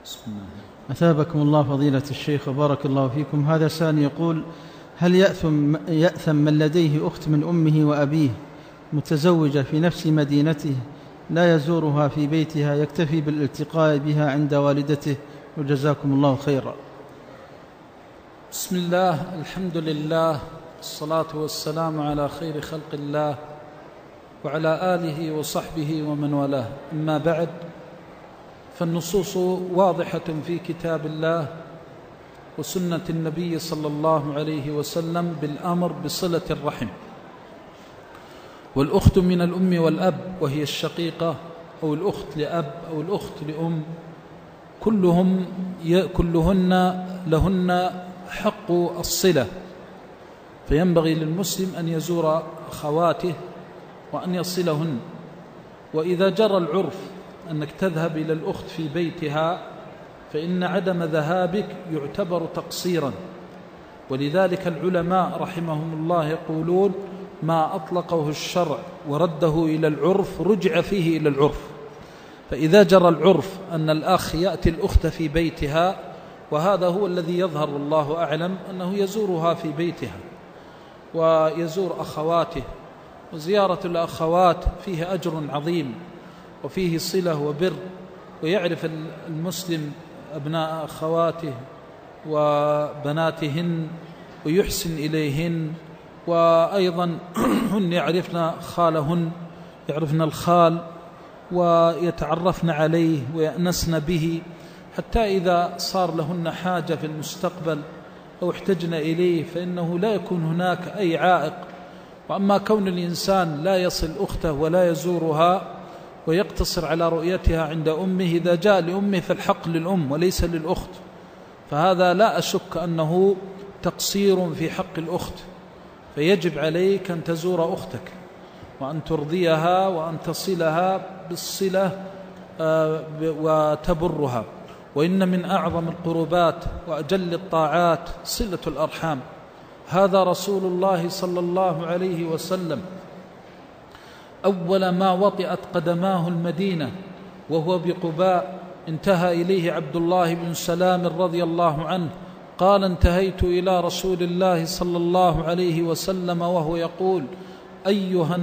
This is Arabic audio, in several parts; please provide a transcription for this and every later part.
بسم الله. أثابكم الله فضيلة الشيخ وبارك الله فيكم. هذا سائل يقول: هل يأثم من لديه أخت من أمه وأبيه متزوجة في نفس مدينته لا يزورها في بيتها، يكتفي بالالتقاء بها عند والدته؟ وجزاكم الله خيرا. بسم الله، الحمد لله، الصلاة والسلام على خير خلق الله وعلى آله وصحبه ومن والاه. أما بعد، فالنصوص واضحة في كتاب الله وسنة النبي صلى الله عليه وسلم بالأمر بصلة الرحم، والأخت من الأم والأب وهي الشقيقة أو الأخت لأب أو الأخت لأم، كلهن لهن حق الصلة، فينبغي للمسلم أن يزور أخواته وأن يصلهن. وإذا جرى العرف أنك تذهب إلى الأخت في بيتها فإن عدم ذهابك يعتبر تقصيرا، ولذلك العلماء رحمهم الله يقولون: ما أطلقه الشرع ورده إلى العرف رجع فيه إلى العرف. فإذا جرى العرف أن الأخ يأتي الأخت في بيتها، وهذا هو الذي يظهر والله أعلم، أنه يزورها في بيتها ويزور أخواته، وزيارة الأخوات فيه أجر عظيم وفيه صلة وبر، ويعرف المسلم أبناء أخواته وبناتهن ويحسن إليهن، وأيضا هن يعرفن خالهن، يعرفن الخال ويتعرفن عليه ويأنسن به، حتى إذا صار لهن حاجة في المستقبل أو احتجن إليه فإنه لا يكون هناك أي عائق. وأما كون الإنسان لا يصل أخته ولا يزورها ويقتصر على رؤيتها عند أمه، إذا جاء لأمه فالحق للأم وليس للأخت، فهذا لا أشك أنه تقصير في حق الأخت، فيجب عليك أن تزور أختك وأن ترضيها وأن تصلها بالصلة وتبرها. وإن من أعظم القربات وأجل الطاعات صلة الأرحام. هذا رسول الله صلى الله عليه وسلم أول ما وطئت قدماه المدينة وهو بقباء انتهى إليه عبد الله بن سلام رضي الله عنه قال: انتهيت إلى رسول الله صلى الله عليه وسلم وهو يقول: أيها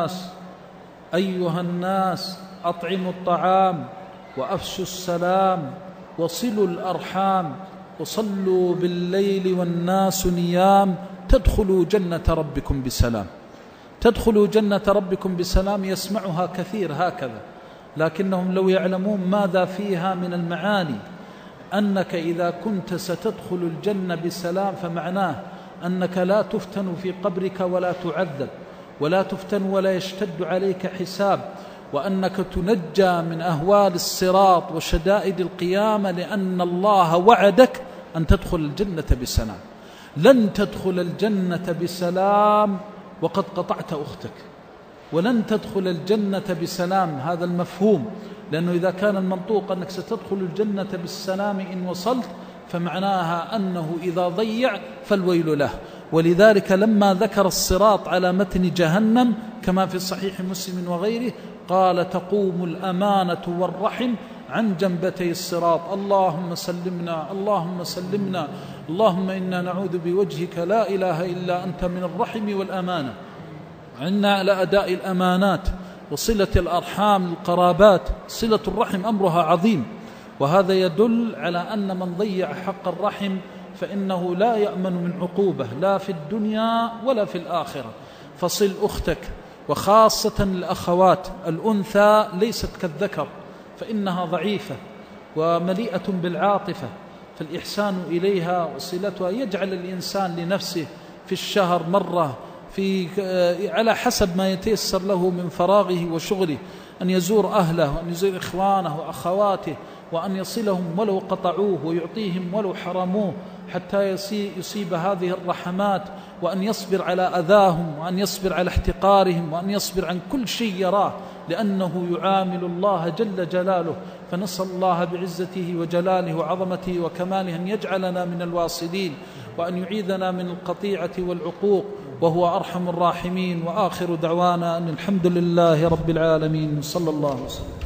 الناس أطعموا الطعام وأفشوا السلام وصلوا الأرحام وصلوا بالليل والناس نيام تدخلوا جنة ربكم بسلام. تدخلوا جنة ربكم بسلام يسمعها كثير هكذا، لكنهم لو يعلمون ماذا فيها من المعاني، أنك إذا كنت ستدخل الجنة بسلام فمعناه أنك لا تفتن في قبرك ولا تعذب ولا تفتن ولا يشتد عليك حساب، وأنك تنجى من أهوال الصراط وشدائد القيامة، لأن الله وعدك أن تدخل الجنة بسلام. لن تدخل الجنة بسلام وقد قطعت أختك، ولن تدخل الجنة بسلام، هذا المفهوم، لأنه إذا كان المنطوق أنك ستدخل الجنة بالسلام إن وصلت فمعناها أنه إذا ضيع فالويل له. ولذلك لما ذكر الصراط على متن جهنم كما في صحيح مسلم وغيره قال: تقوم الأمانة والرحم عن جنبتي الصراط، اللهم سلمنا اللهم سلمنا، اللهم إنا نعوذ بوجهك لا إله إلا أنت من الرحم والأمانة. عنا على أداء الأمانات وصلة الأرحام القرابات. صلة الرحم أمرها عظيم، وهذا يدل على أن من ضيع حق الرحم فإنه لا يأمن من عقوبة لا في الدنيا ولا في الآخرة. فصل أختك، وخاصة الأخوات. الأنثى ليست كالذكر، فإنها ضعيفة ومليئة بالعاطفة، فالإحسان إليها وصلتها يجعل الإنسان لنفسه في الشهر مرة على حسب ما يتيسر له من فراغه وشغله أن يزور أهله وأن يزور إخوانه وأخواته وأن يصلهم ولو قطعوه ويعطيهم ولو حرموه حتى يصيب هذه الرحمات، وأن يصبر على أذاهم وأن يصبر على احتقارهم وأن يصبر عن كل شيء يراه، لأنه يعامل الله جل جلاله. فنسأل الله بعزته وجلاله وعظمته وكماله أن يجعلنا من الواصلين وأن يعيذنا من القطيعة والعقوق، وهو أرحم الراحمين. وآخر دعوانا أن الحمد لله رب العالمين، صلى الله وسلم.